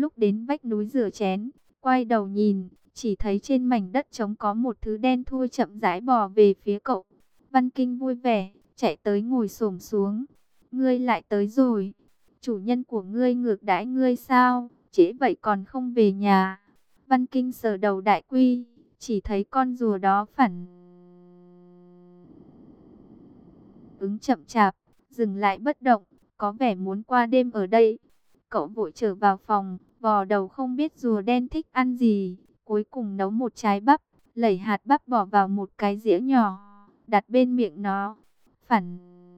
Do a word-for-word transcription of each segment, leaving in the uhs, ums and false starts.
Lúc đến vách núi rửa chén, quay đầu nhìn, chỉ thấy trên mảnh đất trống có một thứ đen thui chậm rãi bò về phía cậu. Văn Kinh vui vẻ, chạy tới ngồi xổm xuống. Ngươi lại tới rồi. Chủ nhân của ngươi ngược đãi ngươi sao? Trễ vậy còn không về nhà. Văn Kinh sờ đầu Đại Quy, chỉ thấy con rùa đó phản ứng chậm chạp, dừng lại bất động, có vẻ muốn qua đêm ở đây. Cậu vội trở vào phòng, vò đầu không biết rùa đen thích ăn gì, cuối cùng nấu một trái bắp, lẩy hạt bắp bỏ vào một cái dĩa nhỏ, đặt bên miệng nó. Phản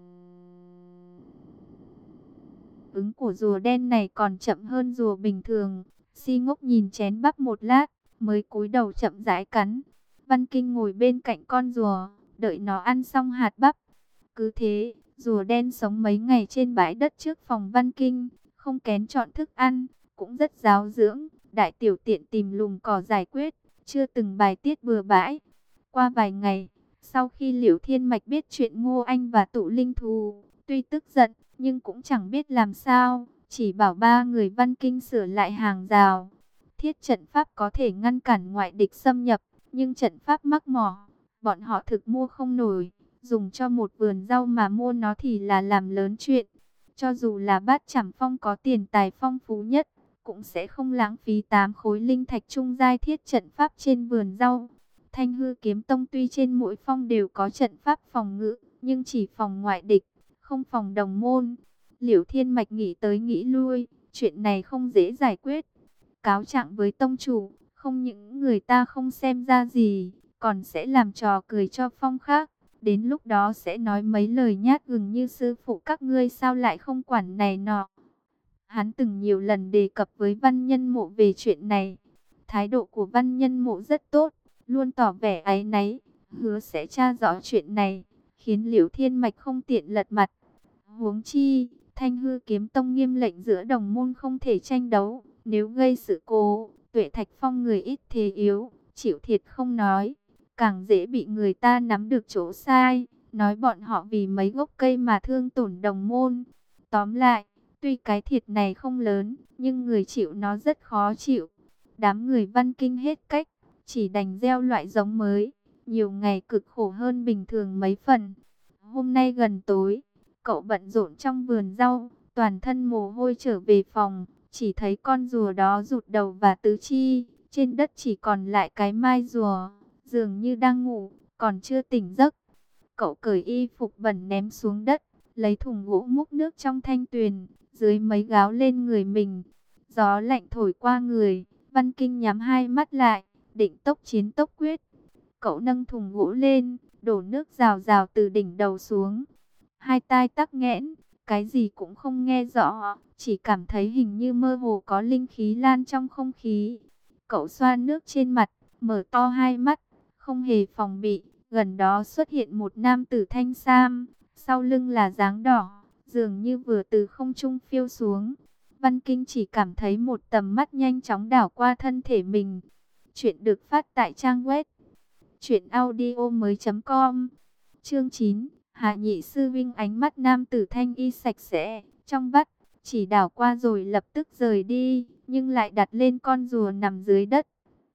ứng của rùa đen này còn chậm hơn rùa bình thường. Si Ngốc nhìn chén bắp một lát, mới cúi đầu chậm rãi cắn. Văn Kinh ngồi bên cạnh con rùa, đợi nó ăn xong hạt bắp. Cứ thế, rùa đen sống mấy ngày trên bãi đất trước phòng Văn Kinh, không kén chọn thức ăn, cũng rất giáo dưỡng. Đại tiểu tiện tìm lùm cỏ giải quyết, chưa từng bài tiết bừa bãi. Qua vài ngày, sau khi Liễu Thiên Mạch biết chuyện Ngô Anh và Tụ Linh Thú, tuy tức giận, nhưng cũng chẳng biết làm sao, chỉ bảo ba người Văn Kinh sửa lại hàng rào. Thiết trận pháp có thể ngăn cản ngoại địch xâm nhập, nhưng trận pháp mắc mỏ, bọn họ thực mua không nổi. Dùng cho một vườn rau mà mua nó thì là làm lớn chuyện. Cho dù là Bát Chảm Phong có tiền tài phong phú nhất, cũng sẽ không lãng phí tám khối linh thạch trung giai thiết trận pháp trên vườn rau. Thanh Hư Kiếm Tông tuy trên mỗi phong đều có trận pháp phòng ngự, nhưng chỉ phòng ngoại địch, không phòng đồng môn. Liễu Thiên Mạch nghĩ tới nghĩ lui, chuyện này không dễ giải quyết. Cáo trạng với tông chủ, không những người ta không xem ra gì, còn sẽ làm trò cười cho phong khác. Đến lúc đó sẽ nói mấy lời nhát gừng như sư phụ các ngươi sao lại không quản này nọ. Hắn từng nhiều lần đề cập với Văn Nhân Mộ về chuyện này. Thái độ của Văn Nhân Mộ rất tốt, luôn tỏ vẻ áy náy, hứa sẽ tra rõ chuyện này, khiến Liễu Thiên Mạch không tiện lật mặt. Huống chi, Thanh Hư Kiếm Tông nghiêm lệnh giữa đồng môn không thể tranh đấu, nếu gây sự cố, Tuệ Thạch Phong người ít thế yếu, chịu thiệt không nói, càng dễ bị người ta nắm được chỗ sai, nói bọn họ vì mấy gốc cây mà thương tổn đồng môn. Tóm lại, tuy cái thiệt này không lớn, nhưng người chịu nó rất khó chịu. Đám người Văn Kinh hết cách, chỉ đành gieo loại giống mới, nhiều ngày cực khổ hơn bình thường mấy phần. Hôm nay gần tối, cậu bận rộn trong vườn rau, toàn thân mồ hôi trở về phòng, chỉ thấy con rùa đó rụt đầu và tứ chi, trên đất chỉ còn lại cái mai rùa, dường như đang ngủ, còn chưa tỉnh giấc. Cậu cởi y phục bẩn ném xuống đất, lấy thùng gỗ múc nước trong thanh tuyền, dưới mấy gáo lên người mình. Gió lạnh thổi qua người, Văn Kinh nhắm hai mắt lại, định tốc chiến tốc quyết. Cậu nâng thùng gỗ lên, đổ nước rào rào từ đỉnh đầu xuống. Hai tai tắc nghẽn, cái gì cũng không nghe rõ, chỉ cảm thấy hình như mơ hồ có linh khí lan trong không khí. Cậu xoa nước trên mặt, mở to hai mắt, không hề phòng bị. Gần đó xuất hiện một nam tử thanh sam, sau lưng là dáng đỏ, dường như vừa từ không trung phiêu xuống. Văn Kinh chỉ cảm thấy một tầm mắt nhanh chóng đảo qua thân thể mình. Chuyện được phát tại trang web truyện audio mới chấm com. Chương chín, Hạ Nhị sư vinh. Ánh mắt nam tử thanh y sạch sẽ, trong vắt, chỉ đảo qua rồi lập tức rời đi, nhưng lại đặt lên con rùa nằm dưới đất.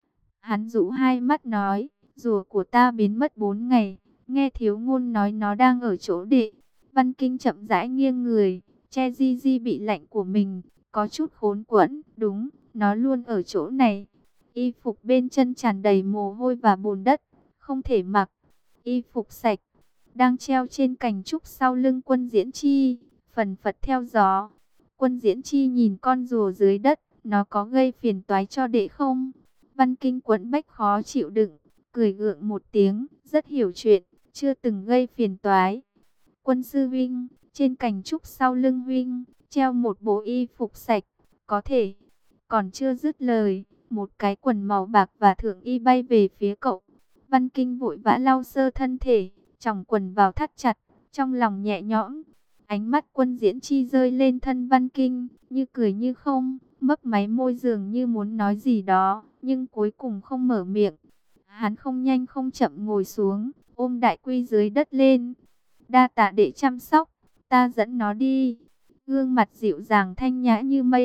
Hắn rũ hai mắt nói, rùa của ta biến mất bốn ngày, nghe thiếu ngôn nói nó đang ở chỗ đệ. Văn Kinh chậm rãi nghiêng người, che di di bị lạnh của mình, có chút khốn quẫn. Đúng, nó luôn ở chỗ này. Y phục bên chân tràn đầy mồ hôi và bùn đất, không thể mặc. Y phục sạch, đang treo trên cành trúc sau lưng Quân Diễn Chi, phần phật theo gió. Quân Diễn Chi nhìn con rùa dưới đất, nó có gây phiền toái cho đệ không? Văn Kinh quẫn bách khó chịu đựng, cười gượng một tiếng, rất hiểu chuyện, chưa từng gây phiền toái. Quân sư vinh, trên cành trúc sau lưng vinh, treo một bộ y phục sạch, có thể. Còn chưa dứt lời, một cái quần màu bạc và thượng y bay về phía cậu. Văn Kinh vội vã lau sơ thân thể, chòng quần vào thắt chặt, trong lòng nhẹ nhõm. Ánh mắt Quân Diễn Chi rơi lên thân Văn Kinh, như cười như không, mấp máy môi dường như muốn nói gì đó, nhưng cuối cùng không mở miệng. Hắn không nhanh không chậm ngồi xuống, ôm Đại Quy dưới đất lên. Đa tạ đệ chăm sóc, ta dẫn nó đi. Gương mặt dịu dàng thanh nhã như mây,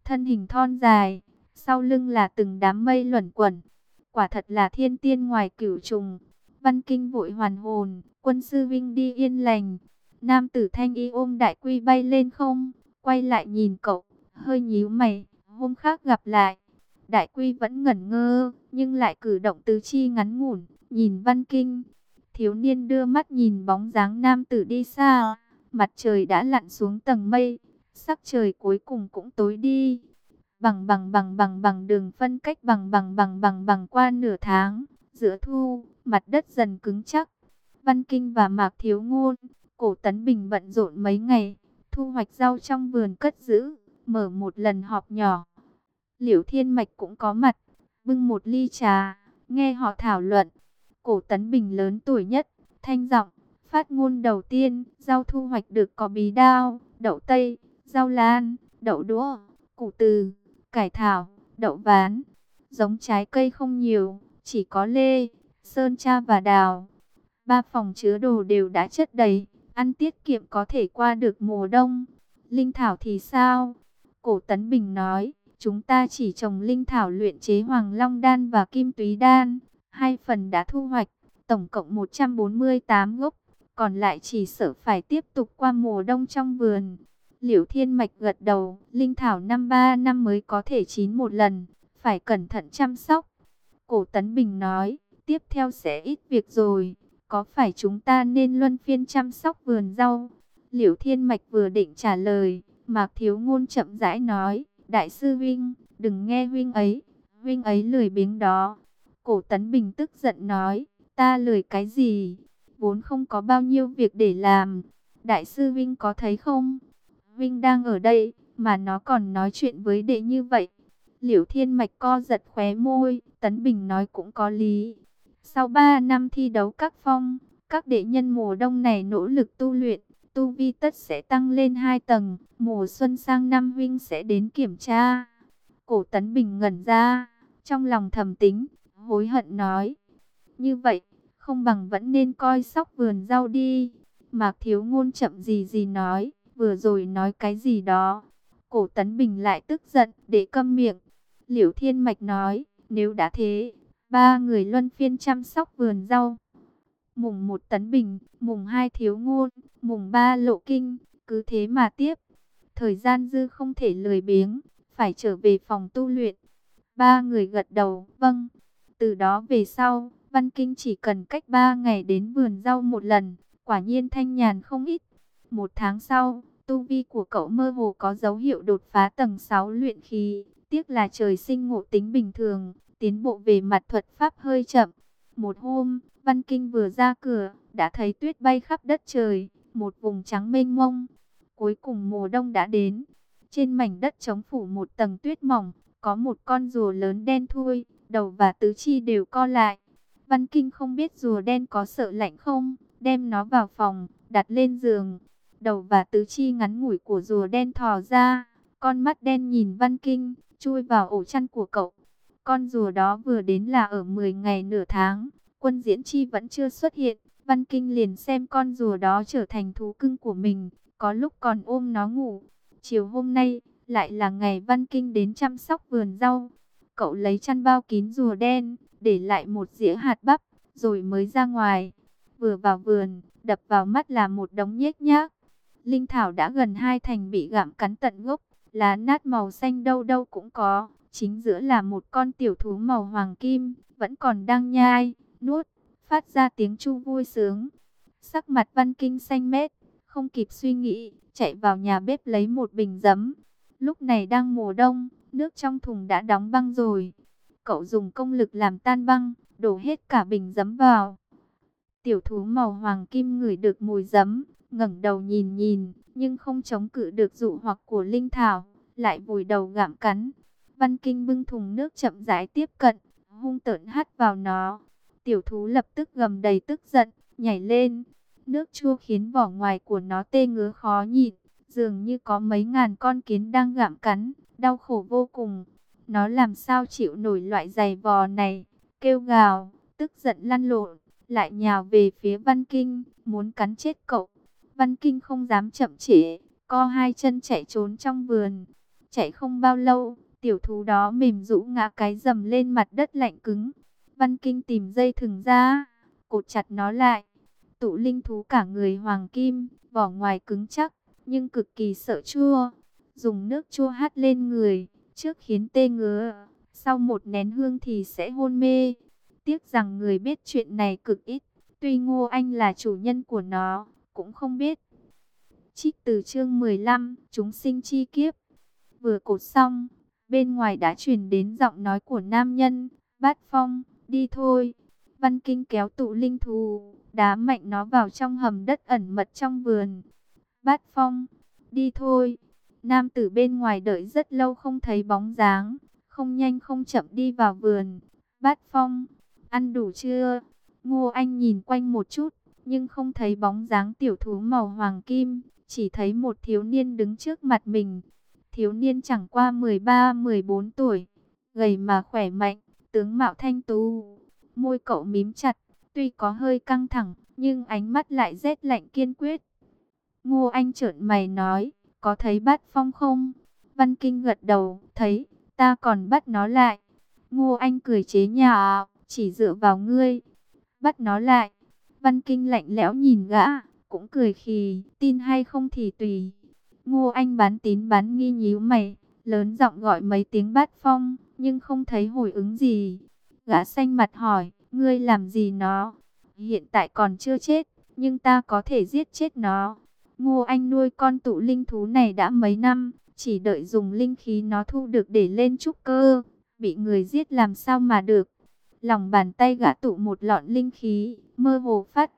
thân hình thon dài, sau lưng là từng đám mây luẩn quẩn. Quả thật là thiên tiên ngoài cửu trùng. Văn Kinh vội hoàn hồn, quân sư Vinh đi yên lành. Nam tử thanh y ôm Đại Quy bay lên không, quay lại nhìn cậu, hơi nhíu mày, hôm khác gặp lại. Đại Quy vẫn ngẩn ngơ, nhưng lại cử động tứ chi ngắn ngủn, nhìn Văn Kinh. Thiếu niên đưa mắt nhìn bóng dáng nam tử đi xa, mặt trời đã lặn xuống tầng mây, sắc trời cuối cùng cũng tối đi. Bằng bằng bằng bằng bằng đường phân cách bằng bằng bằng bằng bằng qua nửa tháng, giữa thu, mặt đất dần cứng chắc. Văn Kinh và Mạc Thiếu Ngôn, Cổ Tấn Bình bận rộn mấy ngày, thu hoạch rau trong vườn cất giữ, mở một lần họp nhỏ. Liễu Thiên Mạch cũng có mặt, bưng một ly trà, nghe họ thảo luận. Cổ Tấn Bình lớn tuổi nhất, thanh giọng phát ngôn đầu tiên, rau thu hoạch được có bí đao, đậu tây, rau lan, đậu đũa, củ từ, cải thảo, đậu ván. Giống trái cây không nhiều, chỉ có lê, sơn tra và đào. Ba phòng chứa đồ đều đã chất đầy, ăn tiết kiệm có thể qua được mùa đông. Linh thảo thì sao? Cổ Tấn Bình nói, chúng ta chỉ trồng linh thảo luyện chế Hoàng Long đan và Kim Túy đan. Hai phần đã thu hoạch, tổng cộng một trăm bốn mươi tám gốc, còn lại chỉ sợ phải tiếp tục qua mùa đông trong vườn. Liễu Thiên Mạch gật đầu, linh thảo năm ba năm mới có thể chín một lần, phải cẩn thận chăm sóc. Cổ Tấn Bình nói, tiếp theo sẽ ít việc rồi, có phải chúng ta nên luân phiên chăm sóc vườn rau? Liễu Thiên Mạch vừa định trả lời, Mạc Thiếu Ngôn chậm rãi nói, Đại sư Vinh, đừng nghe huynh ấy, huynh ấy lười biếng đó. Cổ Tấn Bình tức giận nói, ta lười cái gì, vốn không có bao nhiêu việc để làm. Đại sư Vinh có thấy không, Vinh đang ở đây, mà nó còn nói chuyện với đệ như vậy. Liễu Thiên Mạch co giật khóe môi, Tấn Bình nói cũng có lý. Sau ba năm thi đấu các phong, các đệ nhân mùa đông này nỗ lực tu luyện, tu vi tất sẽ tăng lên hai tầng, mùa xuân sang năm huynh sẽ đến kiểm tra. Cổ Tấn Bình ngẩn ra, trong lòng thầm tính, hối hận nói, như vậy, không bằng vẫn nên coi sóc vườn rau đi. Mạc Thiếu Ngôn chậm gì gì nói, vừa rồi nói cái gì đó. Cổ Tấn Bình lại tức giận, để câm miệng. Liễu Thiên Mạch nói, nếu đã thế, ba người luân phiên chăm sóc vườn rau. Mùng một Tấn Bình, mùng hai Thiếu Ngôn, mùng ba Lộ Kinh, cứ thế mà tiếp. Thời gian dư không thể lười biếng, phải trở về phòng tu luyện. Ba người gật đầu, vâng. Từ đó về sau, Văn Kinh chỉ cần cách ba ngày đến vườn rau một lần, quả nhiên thanh nhàn không ít. Một tháng sau, tu vi của cậu mơ hồ có dấu hiệu đột phá tầng sáu luyện khí. Tiếc là trời sinh ngộ tính bình thường, tiến bộ về mặt thuật pháp hơi chậm. Một hôm, Văn Kinh vừa ra cửa, đã thấy tuyết bay khắp đất trời, một vùng trắng mênh mông. Cuối cùng mùa đông đã đến. Trên mảnh đất trống phủ một tầng tuyết mỏng, có một con rùa lớn đen thui, đầu và tứ chi đều co lại. Văn Kinh không biết rùa đen có sợ lạnh không, đem nó vào phòng, đặt lên giường. Đầu và tứ chi ngắn ngủi của rùa đen thò ra, con mắt đen nhìn Văn Kinh, chui vào ổ chăn của cậu. Con rùa đó vừa đến là ở mười ngày nửa tháng, Quân Diễn Chi vẫn chưa xuất hiện. Văn Kinh liền xem con rùa đó trở thành thú cưng của mình, có lúc còn ôm nó ngủ. Chiều hôm nay, lại là ngày Văn Kinh đến chăm sóc vườn rau. Cậu lấy chăn bao kín rùa đen, để lại một dĩa hạt bắp, rồi mới ra ngoài. Vừa vào vườn, đập vào mắt là một đống nhếch nhác. Linh thảo đã gần hai thành bị gặm cắn tận gốc, lá nát màu xanh đâu đâu cũng có. Chính giữa là một con tiểu thú màu hoàng kim, vẫn còn đang nhai, nuốt, phát ra tiếng chu vui sướng. Sắc mặt Văn Kinh xanh mét, không kịp suy nghĩ, chạy vào nhà bếp lấy một bình giấm. Lúc này đang mùa đông, nước trong thùng đã đóng băng rồi. Cậu dùng công lực làm tan băng, đổ hết cả bình giấm vào. Tiểu thú màu hoàng kim ngửi được mùi giấm, ngẩng đầu nhìn nhìn, nhưng không chống cự được dụ hoặc của linh thảo, lại vùi đầu gặm cắn. Văn Kinh bưng thùng nước chậm rãi tiếp cận, hung tợn hắt vào nó. Tiểu thú lập tức gầm đầy tức giận, nhảy lên. Nước chua khiến vỏ ngoài của nó tê ngứa khó nhịn, dường như có mấy ngàn con kiến đang gặm cắn, đau khổ vô cùng. Nó làm sao chịu nổi loại giày vò này, kêu gào, tức giận lăn lộn, lại nhào về phía Văn Kinh, muốn cắn chết cậu. Văn Kinh không dám chậm trễ, co hai chân chạy trốn trong vườn. Chạy không bao lâu, tiểu thú đó mềm rũ ngã cái rầm lên mặt đất lạnh cứng. Văn Kinh tìm dây thừng ra, cột chặt nó lại. Tụ linh thú cả người hoàng kim, vỏ ngoài cứng chắc, nhưng cực kỳ sợ chua. Dùng nước chua hắt lên người, trước khiến tê ngứa, sau một nén hương thì sẽ hôn mê. Tiếc rằng người biết chuyện này cực ít, tuy Ngô Anh là chủ nhân của nó, cũng không biết. Trích từ chương mười lăm, chúng sinh chi kiếp. Vừa cột xong, bên ngoài đã truyền đến giọng nói của nam nhân, Bát Phong, đi thôi. Văn Kinh kéo tụ linh thú, đá mạnh nó vào trong hầm đất ẩn mật trong vườn. Bát Phong, đi thôi. Nam tử bên ngoài đợi rất lâu không thấy bóng dáng, không nhanh không chậm đi vào vườn. Bát Phong, ăn đủ chưa? Ngô Anh nhìn quanh một chút, nhưng không thấy bóng dáng tiểu thú màu hoàng kim, chỉ thấy một thiếu niên đứng trước mặt mình. Thiếu niên chẳng qua mười ba mười bốn tuổi, gầy mà khỏe mạnh, tướng mạo thanh tú. Môi cậu mím chặt, tuy có hơi căng thẳng, nhưng ánh mắt lại rét lạnh kiên quyết. Ngô Anh trợn mày nói, có thấy Bát Phong không? Văn Kinh gật đầu, thấy, ta còn bắt nó lại. Ngô Anh cười chế nhạo, chỉ dựa vào ngươi. Bắt nó lại. Văn Kinh lạnh lẽo nhìn gã, cũng cười khì, tin hay không thì tùy. Ngô Anh bán tín bán nghi nhíu mày, lớn giọng gọi mấy tiếng Bát Phong, nhưng không thấy hồi ứng gì. Gã xanh mặt hỏi, ngươi làm gì nó? Hiện tại còn chưa chết, nhưng ta có thể giết chết nó. Ngô Anh nuôi con tụ linh thú này đã mấy năm, chỉ đợi dùng linh khí nó thu được để lên trúc cơ. Bị người giết làm sao mà được. Lòng bàn tay gã tụ một lọn linh khí, mơ hồ phát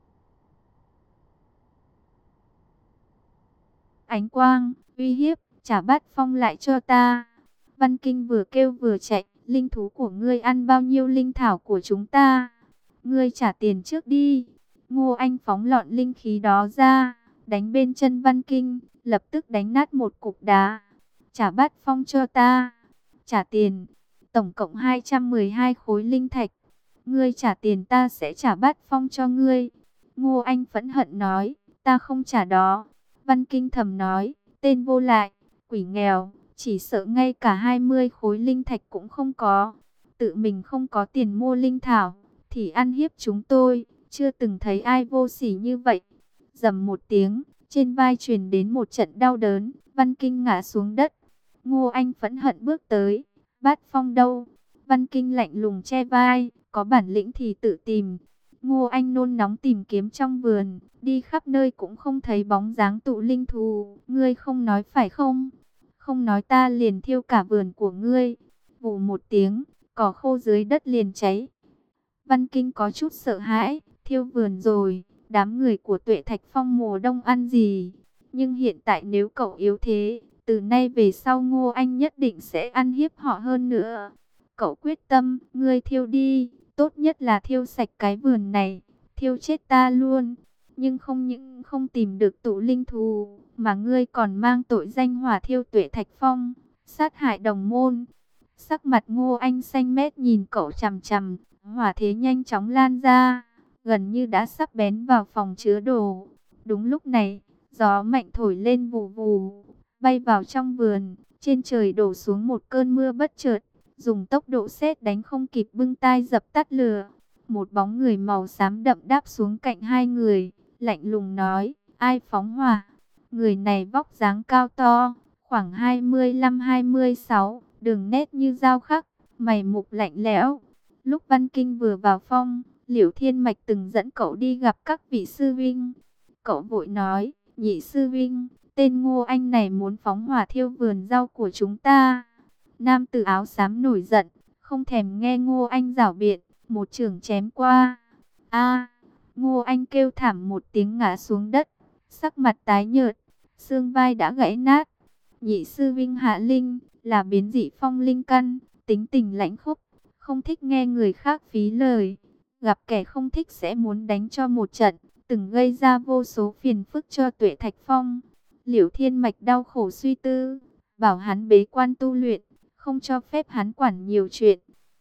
ánh quang, uy hiếp, trả Bát Phong lại cho ta. Văn Kinh vừa kêu vừa chạy, linh thú của ngươi ăn bao nhiêu linh thảo của chúng ta? Ngươi trả tiền trước đi. Ngô Anh phóng lọn linh khí đó ra, đánh bên chân Văn Kinh, lập tức đánh nát một cục đá. Trả Bát Phong cho ta. Trả tiền. Tổng cộng hai trăm mười hai khối linh thạch. Ngươi trả tiền ta sẽ trả Bát Phong cho ngươi. Ngô Anh phẫn hận nói, ta không trả đó. Văn Kinh thầm nói, tên vô lại, quỷ nghèo, chỉ sợ ngay cả hai mươi khối linh thạch cũng không có. Tự mình không có tiền mua linh thảo, thì ăn hiếp chúng tôi, chưa từng thấy ai vô sỉ như vậy. Rầm một tiếng, trên vai truyền đến một trận đau đớn, Văn Kinh ngã xuống đất. Ngô Anh phẫn hận bước tới, Bát Phong đâu? Văn Kinh lạnh lùng che vai, có bản lĩnh thì tự tìm. Ngô Anh nôn nóng tìm kiếm trong vườn, đi khắp nơi cũng không thấy bóng dáng tụ linh thú. Ngươi không nói phải không? Không nói ta liền thiêu cả vườn của ngươi. Vù một tiếng, cỏ khô dưới đất liền cháy. Văn Kinh có chút sợ hãi, thiêu vườn rồi, đám người của Tuệ Thạch Phong mùa đông ăn gì? Nhưng hiện tại nếu cậu yếu thế, từ nay về sau Ngô Anh nhất định sẽ ăn hiếp họ hơn nữa. Cậu quyết tâm, ngươi thiêu đi, tốt nhất là thiêu sạch cái vườn này, thiêu chết ta luôn. Nhưng không những không tìm được tụ linh thú, mà ngươi còn mang tội danh hỏa thiêu Tuệ Thạch Phong, sát hại đồng môn. Sắc mặt Ngô Anh xanh mét nhìn cậu chằm chằm, hỏa thế nhanh chóng lan ra, gần như đã sắp bén vào phòng chứa đồ. Đúng lúc này, gió mạnh thổi lên vù vù, bay vào trong vườn, trên trời đổ xuống một cơn mưa bất chợt, dùng tốc độ sét đánh không kịp bưng tai dập tắt lửa. Một bóng người màu xám đậm đáp xuống cạnh hai người, lạnh lùng nói, ai phóng hỏa? Người này vóc dáng cao to, khoảng hai mươi lăm hai mươi sáu, đường nét như dao khắc, mày mục lạnh lẽo. Lúc Văn Kinh vừa vào phong, Liễu Thiên Mạch từng dẫn cậu đi gặp các vị sư vinh. Cậu vội nói, nhị sư vinh, tên Ngô Anh này muốn phóng hỏa thiêu vườn rau của chúng ta. Nam tử áo xám nổi giận, không thèm nghe Ngô Anh giảo biện, một chưởng chém qua. A! Ngô Anh kêu thảm một tiếng ngã xuống đất, sắc mặt tái nhợt, xương vai đã gãy nát. Nhị sư vinh Hạ Linh là biến dị phong linh căn, tính tình lãnh khốc, không thích nghe người khác phí lời, gặp kẻ không thích sẽ muốn đánh cho một trận, từng gây ra vô số phiền phức cho Tuệ Thạch Phong. Liễu Thiên Mạch đau khổ suy tư, bảo hắn bế quan tu luyện, không cho phép hắn quản nhiều chuyện.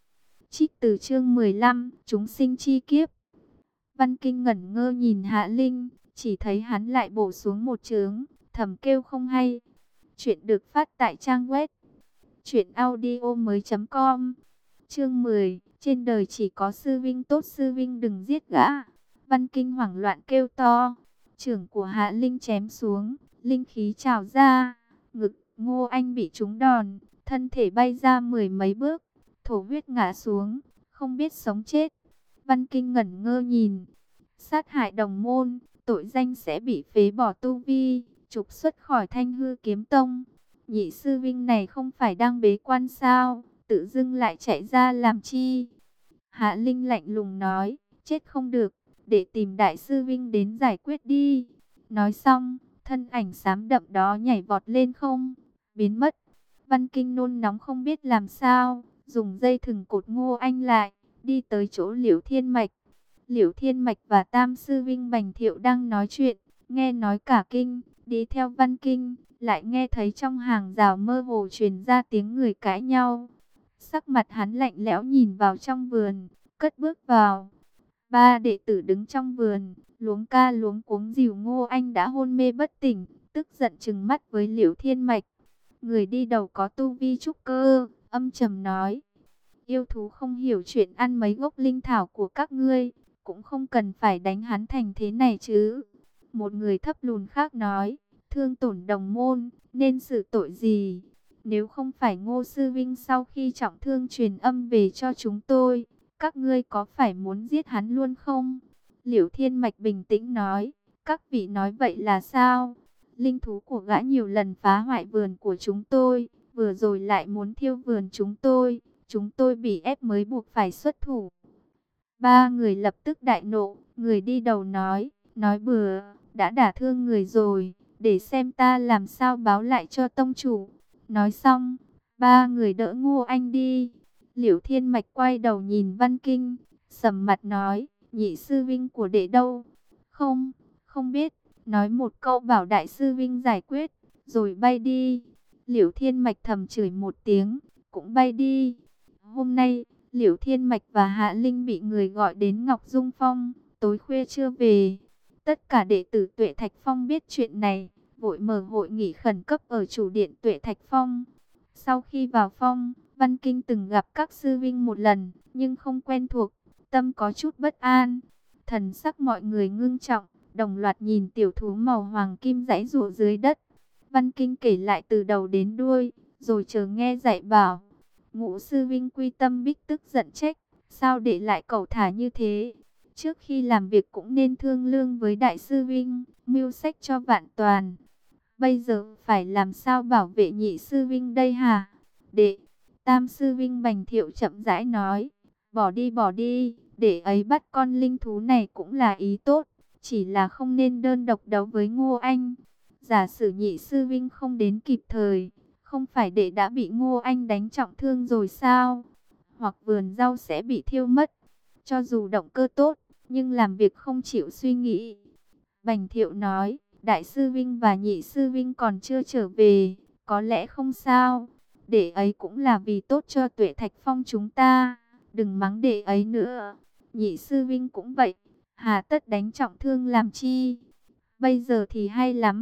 Trích từ chương mười lăm, chúng sinh chi kiếp. Văn Kinh ngẩn ngơ nhìn Hạ Linh, chỉ thấy hắn lại bổ xuống một chướng, thầm kêu không hay. Chuyện được phát tại trang web truyện audio mới chấm com. Chương mười, trên đời chỉ có sư vinh tốt, sư vinh đừng giết gã. Văn Kinh hoảng loạn kêu to. Trưởng của Hạ Linh chém xuống, linh khí trào ra, ngực Ngô Anh bị trúng đòn, thân thể bay ra mười mấy bước, thổ huyết ngã xuống, không biết sống chết. Văn Kinh ngẩn ngơ nhìn, sát hại đồng môn, tội danh sẽ bị phế bỏ tu vi, trục xuất khỏi Thanh Hư Kiếm Tông. Nhị sư vinh này không phải đang bế quan sao, tự dưng lại chạy ra làm chi? Hạ Linh lạnh lùng nói, chết không được, để tìm đại sư vinh đến giải quyết đi. Nói xong, thân ảnh xám đậm đó nhảy vọt lên không, biến mất. Văn Kinh nôn nóng không biết làm sao, dùng dây thừng cột Ngô Anh lại, đi tới chỗ Liễu Thiên Mạch. Liễu Thiên Mạch và Tam sư vinh Bành Thiệu đang nói chuyện, nghe nói cả kinh, đi theo Văn Kinh, lại nghe thấy trong hàng rào mơ hồ truyền ra tiếng người cãi nhau. Sắc mặt hắn lạnh lẽo nhìn vào trong vườn, cất bước vào. Ba đệ tử đứng trong vườn, luống ca luống cuống dìu Ngô Anh đã hôn mê bất tỉnh, tức giận trừng mắt với Liễu Thiên Mạch. Người đi đầu có tu vi trúc cơ, âm trầm nói: yêu thú không hiểu chuyện ăn mấy gốc linh thảo của các ngươi, cũng không cần phải đánh hắn thành thế này chứ. Một người thấp lùn khác nói: thương tổn đồng môn, nên xử tội gì? Nếu không phải Ngô sư vinh sau khi trọng thương truyền âm về cho chúng tôi, các ngươi có phải muốn giết hắn luôn không? Liễu Thiên Mạch bình tĩnh nói: các vị nói vậy là sao? Linh thú của gã nhiều lần phá hoại vườn của chúng tôi, vừa rồi lại muốn thiêu vườn chúng tôi, chúng tôi bị ép mới buộc phải xuất thủ. Ba người lập tức đại nộ, người đi đầu nói: nói bừa, đã đả thương người rồi, để xem ta làm sao báo lại cho tông chủ. Nói xong, ba người đỡ Ngô Anh đi. Liễu Thiên Mạch quay đầu nhìn Văn Kinh, sầm mặt nói: nhị sư vinh của đệ đâu? Không, không biết. Nói một câu bảo đại sư vinh giải quyết, rồi bay đi. Liễu Thiên Mạch thầm chửi một tiếng, cũng bay đi. Hôm nay, Liễu Thiên Mạch và Hạ Linh bị người gọi đến Ngọc Dung Phong, tối khuya chưa về. Tất cả đệ tử Tuệ Thạch Phong biết chuyện này, vội mở hội nghị khẩn cấp ở chủ điện Tuệ Thạch Phong. Sau khi vào phong, Văn Kinh từng gặp các sư vinh một lần, nhưng không quen thuộc, tâm có chút bất an. Thần sắc mọi người ngưng trọng, đồng loạt nhìn tiểu thú màu hoàng kim giãy giụa dưới đất. Văn Kinh kể lại từ đầu đến đuôi, rồi chờ nghe dạy bảo. Ngũ sư vinh Quy Tâm Bích tức giận trách: sao để lại cẩu thả như thế? Trước khi làm việc cũng nên thương lương với đại sư vinh, mưu sách cho vạn toàn. Bây giờ phải làm sao bảo vệ nhị sư vinh đây hả? Đệ, Tam sư vinh Bành Thiệu chậm rãi nói: bỏ đi bỏ đi, để ấy bắt con linh thú này cũng là ý tốt, chỉ là không nên đơn độc đấu với Ngô Anh. Giả sử nhị sư vinh không đến kịp thời, không phải đệ đã bị Ngô Anh đánh trọng thương rồi sao? Hoặc vườn rau sẽ bị thiêu mất. Cho dù động cơ tốt, nhưng làm việc không chịu suy nghĩ. Bành Thiệu nói: đại sư vinh và nhị sư vinh còn chưa trở về, có lẽ không sao. Đệ ấy cũng là vì tốt cho Tuệ Thạch Phong chúng ta, đừng mắng đệ ấy nữa. Nhị sư vinh cũng vậy, hà tất đánh trọng thương làm chi? Bây giờ thì hay lắm.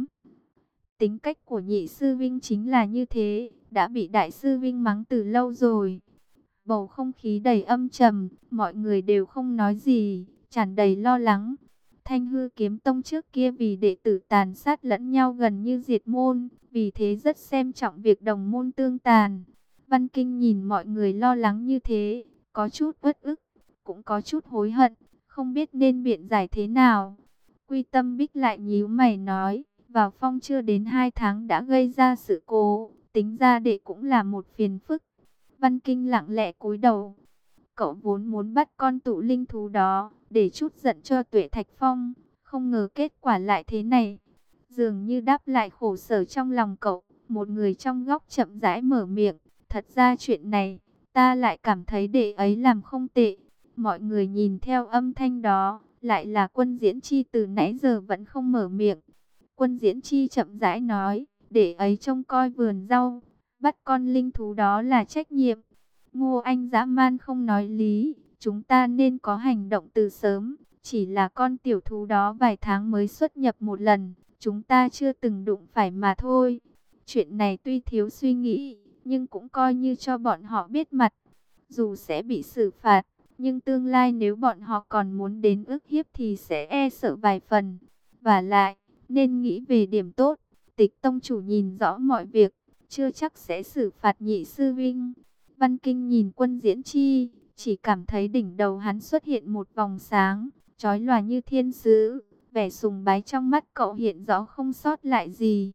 Tính cách của nhị sư vinh chính là như thế, đã bị đại sư vinh mắng từ lâu rồi. Bầu không khí đầy âm trầm, mọi người đều không nói gì, tràn đầy lo lắng. Thanh Hư Kiếm Tông trước kia vì đệ tử tàn sát lẫn nhau gần như diệt môn, vì thế rất xem trọng việc đồng môn tương tàn. Văn Kinh nhìn mọi người lo lắng như thế, có chút uất ức, cũng có chút hối hận, không biết nên biện giải thế nào. Quy Tâm Bích lại nhíu mày nói: vào phong chưa đến hai tháng đã gây ra sự cố, tính ra đệ cũng là một phiền phức. Văn Kinh lặng lẽ cúi đầu. Cậu vốn muốn bắt con tụ linh thú đó, để chút giận cho Tuệ Thạch Phong, không ngờ kết quả lại thế này. Dường như đáp lại khổ sở trong lòng cậu, một người trong góc chậm rãi mở miệng: thật ra chuyện này, ta lại cảm thấy đệ ấy làm không tệ. Mọi người nhìn theo âm thanh đó, lại là Quân Diễn Chi từ nãy giờ vẫn không mở miệng. Quân Diễn Chi chậm rãi nói: đệ ấy trông coi vườn rau, bắt con linh thú đó là trách nhiệm. Ngô Anh dã man không nói lý, chúng ta nên có hành động từ sớm. Chỉ là con tiểu thú đó vài tháng mới xuất nhập một lần, chúng ta chưa từng đụng phải mà thôi. Chuyện này tuy thiếu suy nghĩ, nhưng cũng coi như cho bọn họ biết mặt. Dù sẽ bị xử phạt, nhưng tương lai nếu bọn họ còn muốn đến ức hiếp thì sẽ e sợ vài phần. Và lại, nên nghĩ về điểm tốt. Tịch tông chủ nhìn rõ mọi việc, chưa chắc sẽ xử phạt nhị sư vinh. Văn Kinh nhìn Quân Diễn Chi, chỉ cảm thấy đỉnh đầu hắn xuất hiện một vòng sáng, chói lòa như thiên sứ. Vẻ sùng bái trong mắt cậu hiện rõ không sót lại gì.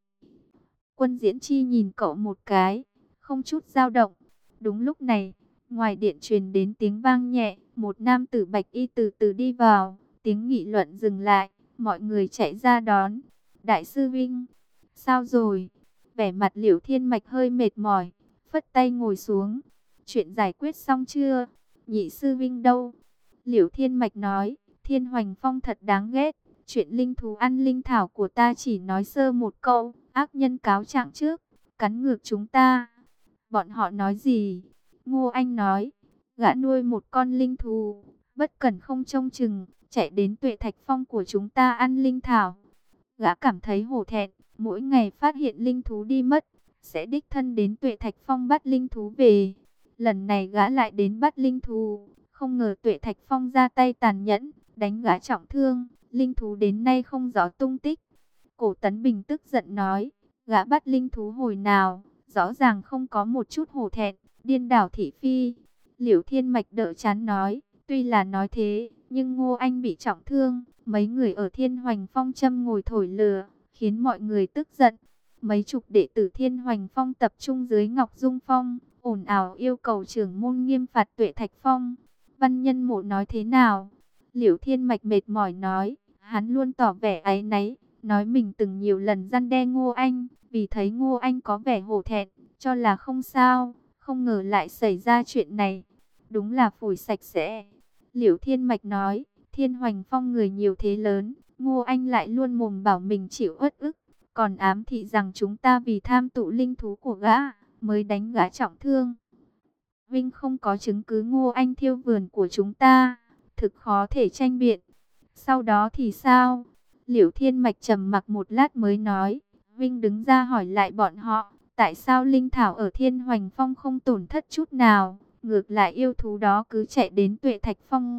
Quân Diễn Chi nhìn cậu một cái, không chút dao động. Đúng lúc này, ngoài điện truyền đến tiếng vang nhẹ, một nam tử bạch y từ từ đi vào, tiếng nghị luận dừng lại, mọi người chạy ra đón. Đại sư Vinh, sao rồi? Vẻ mặt Liễu Thiên Mạch hơi mệt mỏi, phất tay ngồi xuống. Chuyện giải quyết xong chưa? Nhị sư Vinh đâu? Liễu Thiên Mạch nói, Thiên Hoành Phong thật đáng ghét. Chuyện linh thú ăn linh thảo của ta chỉ nói sơ một câu, ác nhân cáo trạng trước, cắn ngược chúng ta. Bọn họ nói gì? Ngô Anh nói, gã nuôi một con linh thú, bất cẩn không trông chừng, chạy đến Tuệ Thạch Phong của chúng ta ăn linh thảo. Gã cảm thấy hổ thẹn, mỗi ngày phát hiện linh thú đi mất, sẽ đích thân đến Tuệ Thạch Phong bắt linh thú về. Lần này gã lại đến bắt linh thú, không ngờ Tuệ Thạch Phong ra tay tàn nhẫn, đánh gã trọng thương, linh thú đến nay không rõ tung tích. Cổ Tấn Bình tức giận nói, gã bắt linh thú hồi nào, rõ ràng không có một chút hổ thẹn, điên đảo thị phi. Liễu Thiên Mạch đỡ chán nói, tuy là nói thế, nhưng Ngô Anh bị trọng thương, mấy người ở Thiên Hoành Phong châm ngồi thổi lửa, khiến mọi người tức giận. Mấy chục đệ tử Thiên Hoành Phong tập trung dưới Ngọc Dung Phong, ồn ào yêu cầu trưởng môn nghiêm phạt Tuệ Thạch Phong. Văn Nhân Mộ nói thế nào? Liễu Thiên Mạch mệt mỏi nói, hắn luôn tỏ vẻ áy náy, nói mình từng nhiều lần răn đe Ngô Anh, vì thấy Ngô Anh có vẻ hổ thẹn, cho là không sao, không ngờ lại xảy ra chuyện này. Đúng là phủi sạch sẽ. Liễu Thiên Mạch nói, Thiên Hoành Phong người nhiều thế lớn, Ngô Anh lại luôn mồm bảo mình chịu uất ức, còn ám thị rằng chúng ta vì tham tụ linh thú của gã, mới đánh gã trọng thương. Vinh không có chứng cứ Ngô Anh thiêu vườn của chúng ta, thực khó thể tranh biện. Sau đó thì sao? Liễu Thiên Mạch trầm mặc một lát mới nói, Vinh đứng ra hỏi lại bọn họ, tại sao linh thảo ở Thiên Hoành Phong không tổn thất chút nào, ngược lại yêu thú đó cứ chạy đến Tuệ Thạch Phong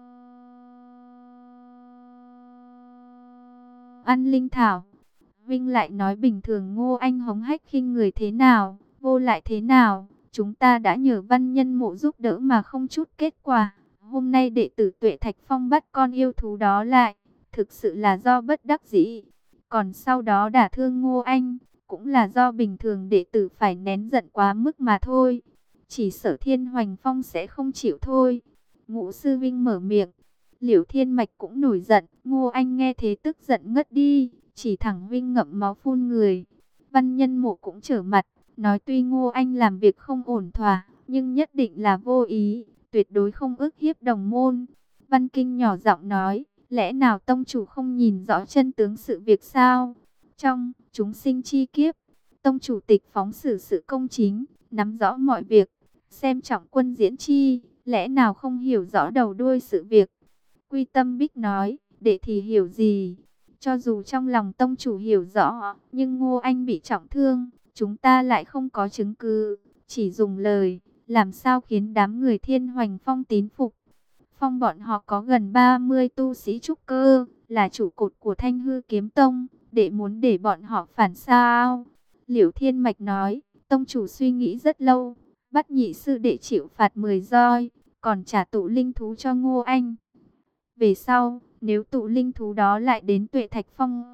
ăn linh thảo. Vinh lại nói bình thường Ngô Anh hống hách khinh người thế nào, vô lại thế nào, chúng ta đã nhờ Văn Nhân Mộ giúp đỡ mà không chút kết quả. Hôm nay đệ tử Tuệ Thạch Phong bắt con yêu thú đó lại, thực sự là do bất đắc dĩ. Còn sau đó đả thương Ngô Anh, cũng là do bình thường đệ tử phải nén giận quá mức mà thôi. Chỉ sợ Thiên Hoành Phong sẽ không chịu thôi. Ngũ sư Vinh mở miệng. Liễu Thiên Mạch cũng nổi giận. Ngô Anh nghe thế tức giận ngất đi, chỉ thẳng Vinh ngậm máu phun người. Văn Nhân Mộ cũng trở mặt, nói tuy Ngô Anh làm việc không ổn thỏa, nhưng nhất định là vô ý, tuyệt đối không ức hiếp đồng môn. Văn Kinh nhỏ giọng nói, lẽ nào tông chủ không nhìn rõ chân tướng sự việc sao? Trong chúng sinh chi kiếp, tông chủ tịch phóng xử sự công chính, nắm rõ mọi việc, xem trọng Quân Diễn Chi, lẽ nào không hiểu rõ đầu đuôi sự việc? Quy Tâm Bích nói, đệ thì hiểu gì? Cho dù trong lòng tông chủ hiểu rõ, nhưng Ngô Anh bị trọng thương, chúng ta lại không có chứng cứ, chỉ dùng lời, làm sao khiến đám người Thiên Hoành Phong tín phục? Phong bọn họ có gần ba mươi tu sĩ trúc cơ, là trụ cột của Thanh Hư Kiếm Tông, để muốn để bọn họ phản sao? Liễu Thiên Mạch nói, tông chủ suy nghĩ rất lâu, bắt nhị sư đệ chịu phạt mười roi, còn trả tụ linh thú cho Ngô Anh. Về sau, nếu tụ linh thú đó lại đến Tuệ Thạch Phong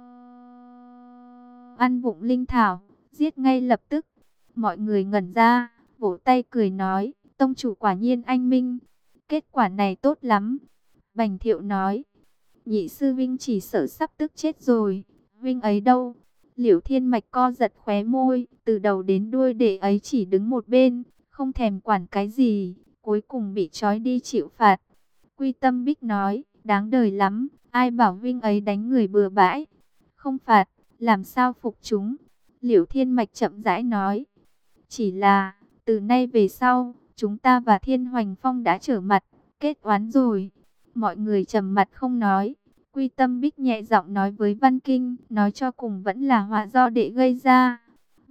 ăn vụng linh thảo, giết ngay lập tức. Mọi người ngẩn ra, vỗ tay cười nói, tông chủ quả nhiên anh minh, kết quả này tốt lắm. Bành Thiệu nói, nhị sư Vinh chỉ sợ sắp tức chết rồi, Vinh ấy đâu? Liễu Thiên Mạch co giật khóe môi, từ đầu đến đuôi đệ ấy chỉ đứng một bên, không thèm quản cái gì, cuối cùng bị trói đi chịu phạt. Quy Tâm Bích nói, đáng đời lắm, ai bảo Vinh ấy đánh người bừa bãi, không phạt, làm sao phục chúng? Liễu Thiên Mạch chậm rãi nói, chỉ là, từ nay về sau, chúng ta và Thiên Hoành Phong đã trở mặt, kết oán rồi. Mọi người trầm mặt không nói. Quy Tâm Bích nhẹ giọng nói với Văn Kinh, nói cho cùng vẫn là họa do đệ gây ra.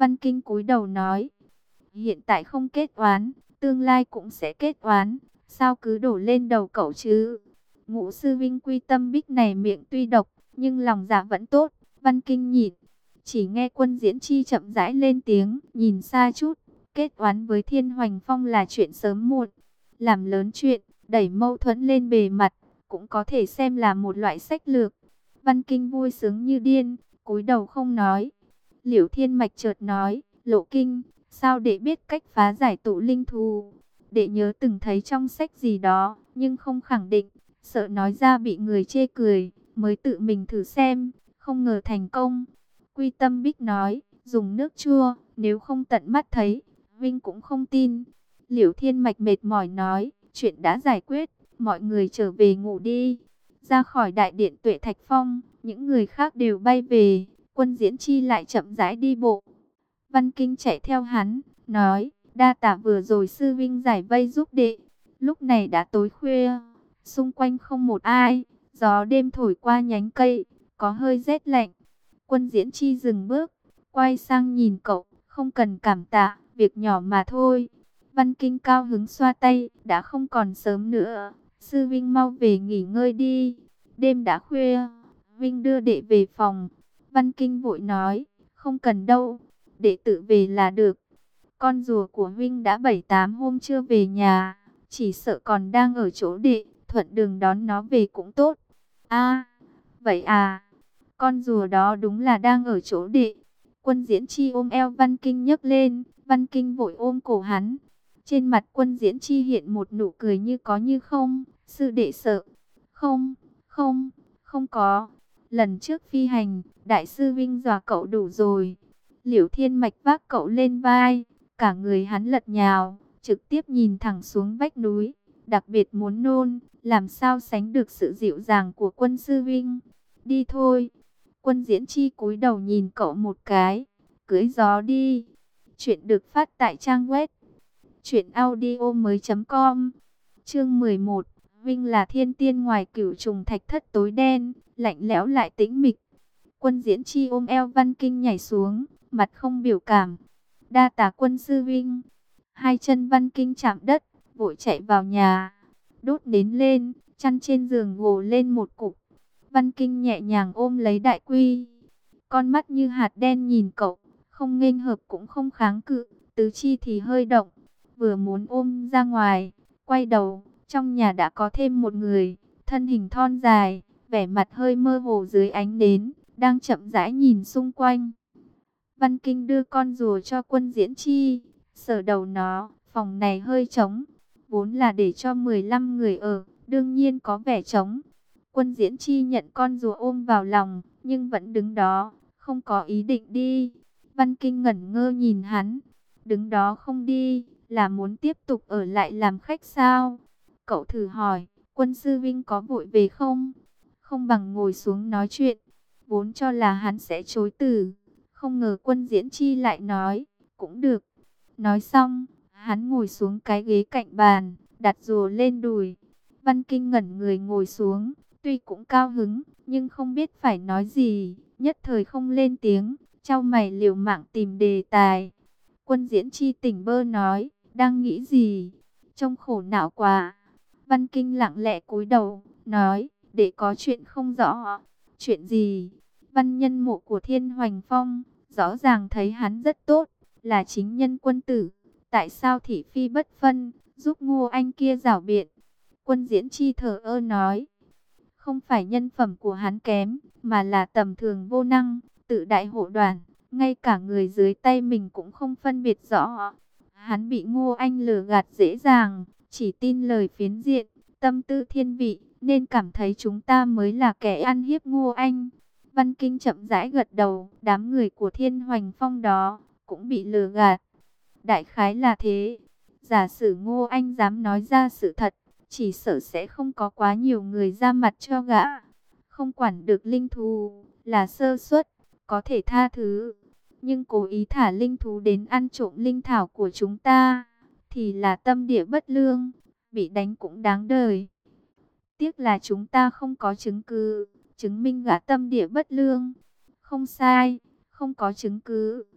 Văn Kinh cúi đầu nói, hiện tại không kết oán, tương lai cũng sẽ kết oán, sao cứ đổ lên đầu cậu chứ? Ngũ sư vinh Quy Tâm Bích này miệng tuy độc, nhưng lòng dạ vẫn tốt. Văn Kinh nhịn, chỉ nghe Quân Diễn Chi chậm rãi lên tiếng, nhìn xa chút, kết oán với Thiên Hoành Phong là chuyện sớm muộn. Làm lớn chuyện, đẩy mâu thuẫn lên bề mặt, cũng có thể xem là một loại sách lược. Văn Kinh vui sướng như điên, cúi đầu không nói. Liễu Thiên Mạch chợt nói, Lộ Kinh, sao đệ biết cách phá giải tụ linh thú? Đệ nhớ từng thấy trong sách gì đó, nhưng không khẳng định, sợ nói ra bị người chê cười, mới tự mình thử xem, không ngờ thành công. Quy Tâm Bích nói, dùng nước chua, nếu không tận mắt thấy, Vinh cũng không tin. Liễu Thiên Mạch mệt mỏi nói, chuyện đã giải quyết, mọi người trở về ngủ đi. Ra khỏi đại điện Tuệ Thạch Phong, những người khác đều bay về, Quân Diễn Chi lại chậm rãi đi bộ. Văn Kinh chạy theo hắn, nói, đa tạ vừa rồi sư vinh giải vây giúp đệ. Lúc này đã tối khuya, xung quanh không một ai, gió đêm thổi qua nhánh cây, có hơi rét lạnh. Quân Diễn Chi dừng bước, quay sang nhìn cậu, không cần cảm tạ, việc nhỏ mà thôi. Văn Kinh cao hứng xoa tay, đã không còn sớm nữa, sư vinh mau về nghỉ ngơi đi, đêm đã khuya, Vinh đưa đệ về phòng. Văn Kinh vội nói, không cần đâu, đệ tự về là được. Con rùa của Vinh đã bảy tám hôm chưa về nhà, chỉ sợ còn đang ở chỗ đệ, thuận đường đón nó về cũng tốt. A, vậy à, con rùa đó đúng là đang ở chỗ đệ. Quân Diễn Chi ôm eo Văn Kinh nhấc lên, Văn Kinh vội ôm cổ hắn. Trên mặt Quân Diễn Chi hiện một nụ cười như có như không, sư đệ sợ. Không, không, không có. Lần trước phi hành, đại sư Vinh dọa cậu đủ rồi. Liễu Thiên Mạch vác cậu lên vai, cả người hắn lật nhào, trực tiếp nhìn thẳng xuống vách núi, đặc biệt muốn nôn, làm sao sánh được sự dịu dàng của Quân sư Vinh. Đi thôi. Quân Diễn Chi cúi đầu nhìn cậu một cái, cưỡi gió đi. Chuyện được phát tại trang web truyện audio mới.com. Chương mười một. Vinh là thiên tiên ngoài cửu trùng thạch thất tối đen, lạnh lẽo lại tĩnh mịch. Quân Diễn Chi ôm eo Văn Kinh nhảy xuống, mặt không biểu cảm. Đa tạ Quân sư Vinh. Hai chân Văn Kinh chạm đất, vội chạy vào nhà, đốt nến lên, chăn trên giường gồ lên một cục. Văn Kinh nhẹ nhàng ôm lấy Đại Quy, con mắt như hạt đen nhìn cậu, không nghênh hợp cũng không kháng cự, tứ chi thì hơi động, vừa muốn ôm ra ngoài, quay đầu, trong nhà đã có thêm một người, thân hình thon dài, vẻ mặt hơi mơ hồ dưới ánh nến, đang chậm rãi nhìn xung quanh. Văn Kinh đưa con rùa cho Quân Diễn Chi, sờ đầu nó, phòng này hơi trống, vốn là để cho mười lăm người ở, đương nhiên có vẻ trống. Quân Diễn Chi nhận con rùa ôm vào lòng, nhưng vẫn đứng đó, không có ý định đi. Văn Kinh ngẩn ngơ nhìn hắn, đứng đó không đi, là muốn tiếp tục ở lại làm khách sao? Cậu thử hỏi, Quân sư Vinh có vội về không? Không bằng ngồi xuống nói chuyện. Vốn cho là hắn sẽ chối từ, không ngờ Quân Diễn Chi lại nói, cũng được. Nói xong, hắn ngồi xuống cái ghế cạnh bàn, đặt rùa lên đùi. Văn Kinh ngẩn người ngồi xuống, tuy cũng cao hứng, nhưng không biết phải nói gì, nhất thời không lên tiếng, chau mày liều mạng tìm đề tài. Quân Diễn Chi tỉnh bơ nói, đang nghĩ gì? Trông khổ não quá. Văn Kinh lặng lẽ cúi đầu, nói, để có chuyện không rõ. Chuyện gì? Văn nhân mộ của Thiên Hoành Phong, rõ ràng thấy hắn rất tốt, là chính nhân quân tử. Tại sao thị phi bất phân, giúp Ngô Anh kia giảo biện? Quân Diễn Chi thở ơ nói, không phải nhân phẩm của hắn kém, mà là tầm thường vô năng, tự đại hộ đoàn, ngay cả người dưới tay mình cũng không phân biệt rõ. Hắn bị Ngô Anh lừa gạt dễ dàng, chỉ tin lời phiến diện, tâm tư thiên vị, nên cảm thấy chúng ta mới là kẻ ăn hiếp Ngô Anh. Văn Kinh chậm rãi gật đầu, đám người của Thiên Hoành Phong đó cũng bị lừa gạt. Đại khái là thế. Giả sử Ngô Anh dám nói ra sự thật, chỉ sợ sẽ không có quá nhiều người ra mặt cho gã. Không quản được linh thú là sơ suất, có thể tha thứ. Nhưng cố ý thả linh thú đến ăn trộm linh thảo của chúng ta, thì là tâm địa bất lương, bị đánh cũng đáng đời. Tiếc là chúng ta không có chứng cứ, chứng minh gã tâm địa bất lương. Không sai, không có chứng cứ.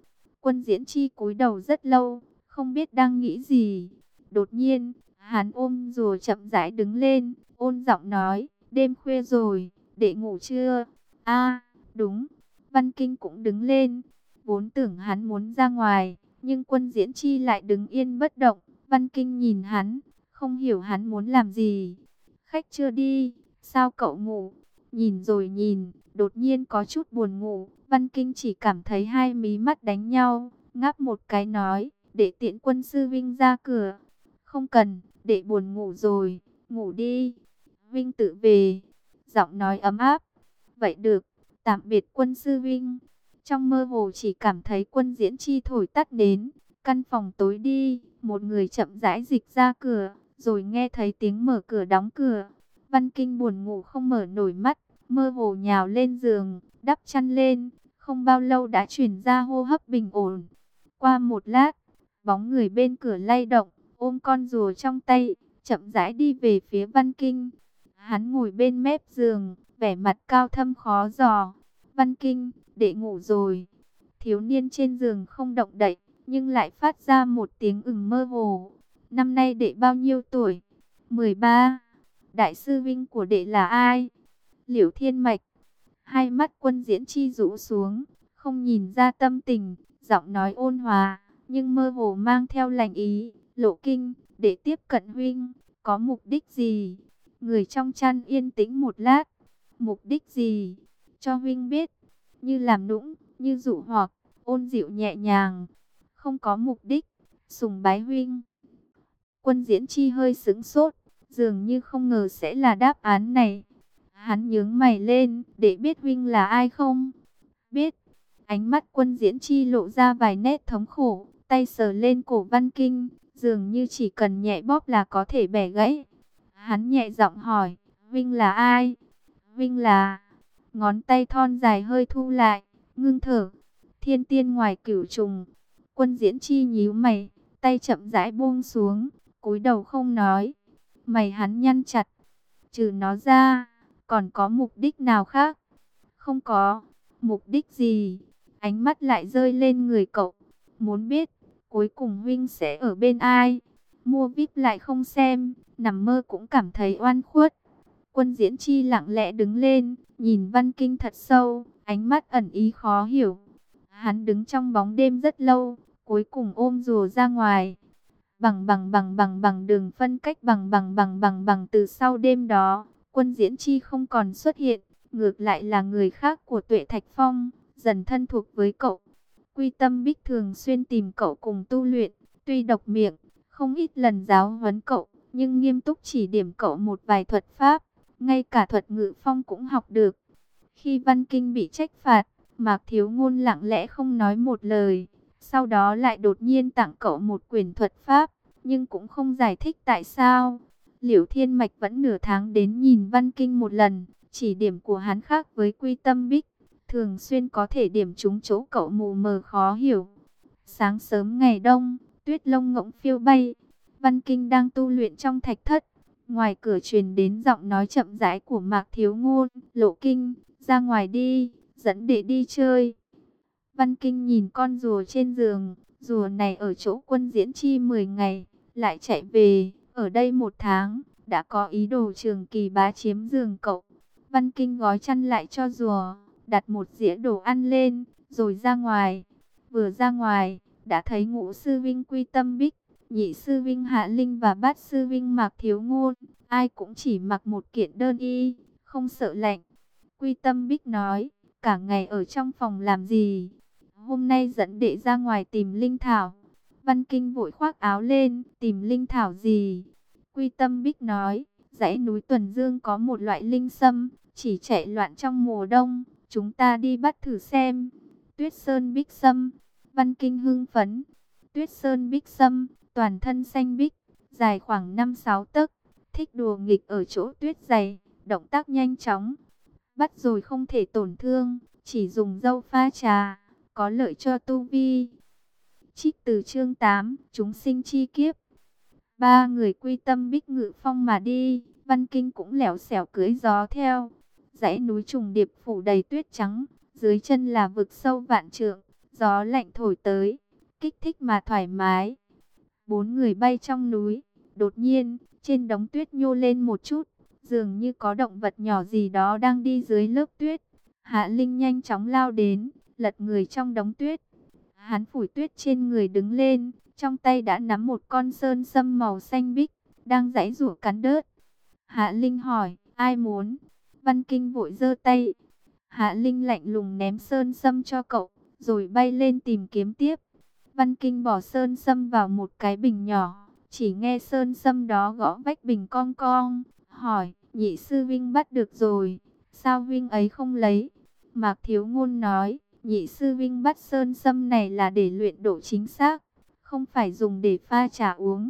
Quân Diễn Chi cúi đầu rất lâu, không biết đang nghĩ gì. Đột nhiên, hắn ôm rùa chậm rãi đứng lên, ôn giọng nói, đêm khuya rồi, đệ ngủ chưa? A, đúng. Văn Kinh cũng đứng lên, vốn tưởng hắn muốn ra ngoài, nhưng Quân Diễn Chi lại đứng yên bất động. Văn Kinh nhìn hắn, không hiểu hắn muốn làm gì. Khách chưa đi, sao cậu ngủ? Nhìn rồi nhìn, đột nhiên có chút buồn ngủ. Văn Kinh chỉ cảm thấy hai mí mắt đánh nhau, ngáp một cái nói, để tiễn Quân sư Vinh ra cửa. Không cần, để buồn ngủ rồi, ngủ đi. Vinh tự về, giọng nói ấm áp. Vậy được, tạm biệt Quân sư Vinh. Trong mơ hồ chỉ cảm thấy Quân Diễn Chi thổi tắt nến, căn phòng tối đi, một người chậm rãi dịch ra cửa, rồi nghe thấy tiếng mở cửa đóng cửa. Văn Kinh buồn ngủ không mở nổi mắt, mơ hồ nhào lên giường, đắp chăn lên, không bao lâu đã chuyển ra hô hấp bình ổn. Qua một lát, bóng người bên cửa lay động, ôm con rùa trong tay, chậm rãi đi về phía Văn Kinh. Hắn ngồi bên mép giường, vẻ mặt cao thâm khó dò. Văn Kinh, đệ ngủ rồi. Thiếu niên trên giường không động đậy, nhưng lại phát ra một tiếng ừm mơ hồ. Năm nay đệ bao nhiêu tuổi? mười ba. Đại sư Vinh của đệ là ai? Liễu Thiên Mạch. Hai mắt Quân Diễn Chi rũ xuống, không nhìn ra tâm tình, giọng nói ôn hòa, nhưng mơ hồ mang theo lạnh ý. Lộ Kinh, để tiếp cận huynh, có mục đích gì? Người trong chăn yên tĩnh một lát. Mục đích gì? Cho huynh biết. Như làm nũng, như dụ hoặc, ôn dịu nhẹ nhàng. Không có mục đích, sùng bái huynh. Quân Diễn Chi hơi sững sốt, dường như không ngờ sẽ là đáp án này. Hắn nhướng mày lên, để biết huynh là ai không? Biết. Ánh mắt Quân Diễn Chi lộ ra vài nét thống khổ, tay sờ lên cổ Văn Kinh, dường như chỉ cần nhẹ bóp là có thể bẻ gãy. Hắn nhẹ giọng hỏi, huynh là ai? Huynh là... Ngón tay thon dài hơi thu lại, ngưng thở. Thiên tiên ngoài cửu trùng. Quân Diễn Chi nhíu mày, tay chậm rãi buông xuống, cúi đầu không nói. Mày hắn nhăn chặt. Trừ nó ra, còn có mục đích nào khác? Không có. Mục đích gì? Ánh mắt lại rơi lên người cậu. Muốn biết, cuối cùng huynh sẽ ở bên ai? Mua vê i pê lại không xem, nằm mơ cũng cảm thấy oan khuất. Quân Diễn Chi lặng lẽ đứng lên, nhìn Văn Kinh thật sâu, ánh mắt ẩn ý khó hiểu. Hắn đứng trong bóng đêm rất lâu, cuối cùng ôm rùa ra ngoài. Bằng bằng bằng bằng bằng đường phân cách bằng bằng bằng bằng bằng từ sau đêm đó, Quân Diễn Chi không còn xuất hiện, ngược lại là người khác của Tuệ Thạch Phong, dần thân thuộc với cậu. Quy Tâm Bích thường xuyên tìm cậu cùng tu luyện, tuy độc miệng, không ít lần giáo huấn cậu, nhưng nghiêm túc chỉ điểm cậu một vài thuật pháp, ngay cả thuật ngự phong cũng học được. Khi Văn Kinh bị trách phạt, Mạc Thiếu Ngôn lặng lẽ không nói một lời, sau đó lại đột nhiên tặng cậu một quyển thuật pháp, nhưng cũng không giải thích tại sao. Liễu Thiên Mạch vẫn nửa tháng đến nhìn Văn Kinh một lần, chỉ điểm của hắn khác với Quy Tâm Bích, thường xuyên có thể điểm trúng chỗ cậu mù mờ khó hiểu. Sáng sớm ngày đông, tuyết lông ngỗng phiêu bay, Văn Kinh đang tu luyện trong thạch thất. Ngoài cửa truyền đến giọng nói chậm rãi của Mạc Thiếu Ngôn, Lộ Kinh, ra ngoài đi, dẫn đệ đi chơi. Văn Kinh nhìn con rùa trên giường, rùa này ở chỗ Quân Diễn Chi mười ngày, lại chạy về, ở đây một tháng, đã có ý đồ trường kỳ bá chiếm giường cậu. Văn Kinh gói chăn lại cho rùa, đặt một dĩa đồ ăn lên, rồi ra ngoài. Vừa ra ngoài, đã thấy ngũ sư Vinh Quy Tâm Bích, nhị sư Vinh Hạ Linh và bát sư Vinh Mạc Thiếu Ngôn, ai cũng chỉ mặc một kiện đơn y, không sợ lạnh. Quy Tâm Bích nói, cả ngày ở trong phòng làm gì? Hôm nay dẫn đệ ra ngoài tìm linh thảo. Văn Kinh vội khoác áo lên, tìm linh thảo gì? Quy Tâm Bích nói, dãy núi Tuần Dương có một loại linh sâm, chỉ chạy loạn trong mùa đông, chúng ta đi bắt thử xem. Tuyết Sơn Bích Sâm. Văn Kinh hưng phấn. Tuyết Sơn Bích Sâm, toàn thân xanh biếc, dài khoảng năm sáu tấc, thích đùa nghịch ở chỗ tuyết dày, động tác nhanh chóng. Bắt rồi không thể tổn thương, chỉ dùng dâu pha trà, có lợi cho tu vi. Trích từ chương tám, chúng sinh chi kiếp. Ba người Quy Tâm Bích ngự phong mà đi, Văn Kinh cũng lẻo xẻo cưỡi gió theo. Dãy núi trùng điệp phủ đầy tuyết trắng, dưới chân là vực sâu vạn trượng, Gió lạnh thổi tới, kích thích mà thoải mái. Bốn người bay trong núi, đột nhiên, trên đống tuyết nhô lên một chút, dường như có động vật nhỏ gì đó đang đi dưới lớp tuyết. Hạ Linh nhanh chóng lao đến, lật người trong đống tuyết. Hắn phủi tuyết trên người đứng lên, trong tay đã nắm một con sơn sâm màu xanh biếc, đang giãy giụa cắn đớt. Hạ Linh hỏi, ai muốn? Văn Kinh vội giơ tay. Hạ Linh lạnh lùng ném sơn sâm cho cậu, rồi bay lên tìm kiếm tiếp. Văn Kinh bỏ sơn sâm vào một cái bình nhỏ, chỉ nghe sơn sâm đó gõ vách bình cong cong, hỏi, nhị sư vinh bắt được rồi, sao vinh ấy không lấy? Mạc Thiếu Ngôn nói, nhị sư vinh bắt sơn sâm này là để luyện độ chính xác, không phải dùng để pha trà uống.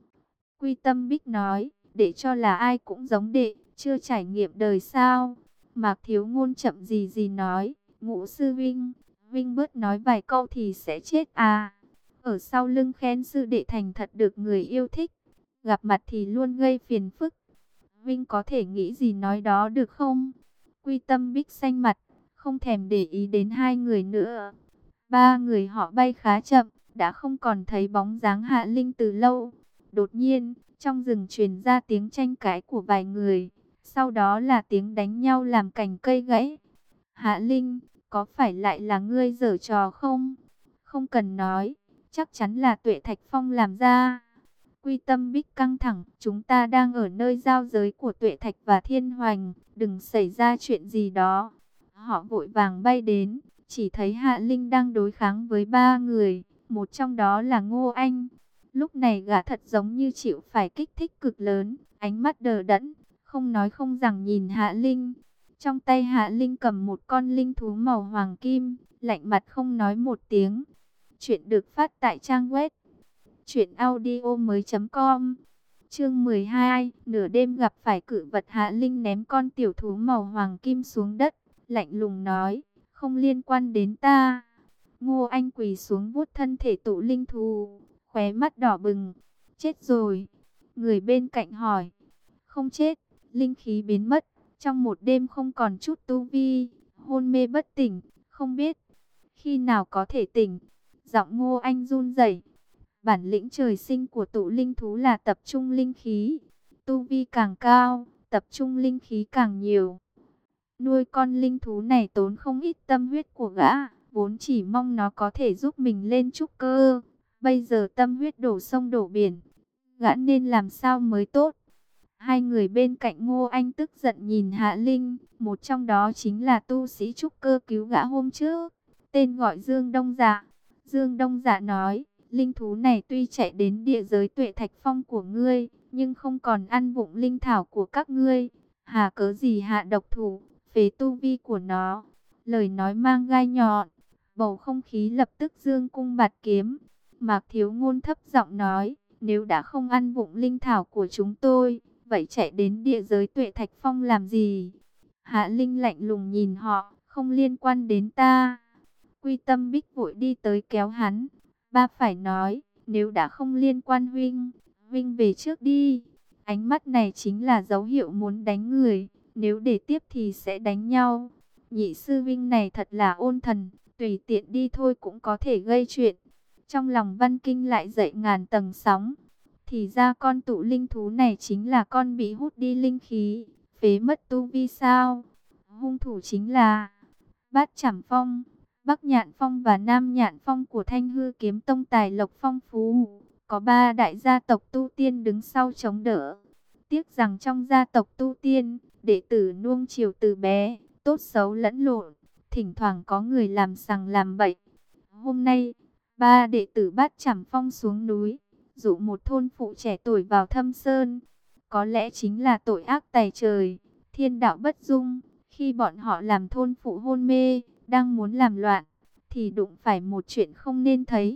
Quy Tâm Bích nói, để cho là ai cũng giống đệ, chưa trải nghiệm đời sao? Mạc Thiếu Ngôn chậm gì gì nói, ngũ sư vinh, vinh bớt nói vài câu thì sẽ chết à? Ở sau lưng khen sư đệ thành thật được người yêu thích, gặp mặt thì luôn gây phiền phức. Vinh có thể nghĩ gì nói đó được không? Quy Tâm Bích xanh mặt, không thèm để ý đến hai người nữa. Ba người họ bay khá chậm, đã không còn thấy bóng dáng Hạ Linh từ lâu. Đột nhiên, trong rừng truyền ra tiếng tranh cãi của vài người, sau đó là tiếng đánh nhau làm cành cây gãy. Hạ Linh, có phải lại là ngươi giở trò không? Không cần nói, chắc chắn là Tuệ Thạch Phong làm ra. Quy Tâm Bích căng thẳng, chúng ta đang ở nơi giao giới của Tuệ Thạch và Thiên Hoành, đừng xảy ra chuyện gì đó. Họ vội vàng bay đến, chỉ thấy Hạ Linh đang đối kháng với ba người, một trong đó là Ngô Anh. Lúc này gã thật giống như chịu phải kích thích cực lớn, ánh mắt đờ đẫn, không nói không rằng nhìn Hạ Linh. Trong tay Hạ Linh cầm một con linh thú màu hoàng kim, lạnh mặt không nói một tiếng. Chuyện được phát tại trang web truyện audio mới chấm com. Chương mười hai, nửa đêm gặp phải cự vật. Hạ Linh ném con tiểu thú màu hoàng kim xuống đất, lạnh lùng nói, không liên quan đến ta. Ngô Anh quỳ xuống vuốt thân thể tụ linh thú, khóe mắt đỏ bừng. Chết rồi. Người bên cạnh hỏi. Không chết, linh khí biến mất, trong một đêm không còn chút tu vi, hôn mê bất tỉnh, không biết khi nào có thể tỉnh. Giọng Ngô Anh run rẩy. Bản lĩnh trời sinh của tụ linh thú là tập trung linh khí, tu vi càng cao, tập trung linh khí càng nhiều. Nuôi con linh thú này tốn không ít tâm huyết của gã, vốn chỉ mong nó có thể giúp mình lên trúc cơ. Bây giờ tâm huyết đổ sông đổ biển, gã nên làm sao mới tốt? Hai người bên cạnh Ngô Anh tức giận nhìn Hạ Linh, một trong đó chính là tu sĩ trúc cơ cứu gã hôm trước, tên gọi Dương Đông Dạ. Dương Đông Dạ nói, linh thú này tuy chạy đến địa giới Tuệ Thạch Phong của ngươi, nhưng không còn ăn vụng linh thảo của các ngươi. Hà cớ gì hạ độc thủ, phế tu vi của nó? Lời nói mang gai nhọn, bầu không khí lập tức dương cung bạt kiếm. Mạc Thiếu Ngôn thấp giọng nói, nếu đã không ăn vụng linh thảo của chúng tôi, vậy chạy đến địa giới Tuệ Thạch Phong làm gì? Hạ Linh lạnh lùng nhìn họ, không liên quan đến ta. Quy Tâm Bích vội đi tới kéo hắn. Ba phải nói, nếu đã không liên quan huynh, huynh về trước đi. Ánh mắt này chính là dấu hiệu muốn đánh người, nếu để tiếp thì sẽ đánh nhau. Nhị sư huynh này thật là ôn thần, tùy tiện đi thôi cũng có thể gây chuyện. Trong lòng Văn Kinh lại dậy ngàn tầng sóng. Thì ra con tụ linh thú này chính là con bị hút đi linh khí, phế mất tu vi sao? Hung thủ chính là Bát Chảm Phong, Bắc Nhạn Phong và Nam Nhạn Phong của Thanh Hư Kiếm Tông, tài lộc phong phú, có ba đại gia tộc tu tiên đứng sau chống đỡ. Tiếc rằng trong gia tộc tu tiên, đệ tử nuông chiều từ bé, tốt xấu lẫn lộn, thỉnh thoảng có người làm sằng làm bậy. Hôm nay, ba đệ tử Bát Chảm Phong xuống núi, dụ một thôn phụ trẻ tuổi vào thâm sơn. Có lẽ chính là tội ác tày trời, thiên đạo bất dung. Khi bọn họ làm thôn phụ hôn mê, đang muốn làm loạn, thì đụng phải một chuyện không nên thấy.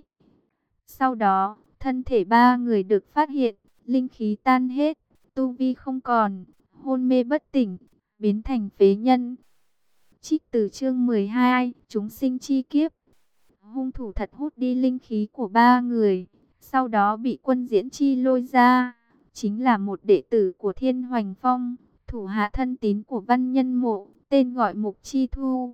Sau đó, thân thể ba người được phát hiện, linh khí tan hết, tu vi không còn, hôn mê bất tỉnh, biến thành phế nhân. Trích từ chương mười hai, chúng sinh chi kiếp. Hung thủ thật hút đi linh khí của ba người, sau đó bị Quân Diễn Chi lôi ra, chính là một đệ tử của Thiên Hoành Phong, thủ hạ thân tín của Văn Nhân Mộ, tên gọi Mục Chi Thu.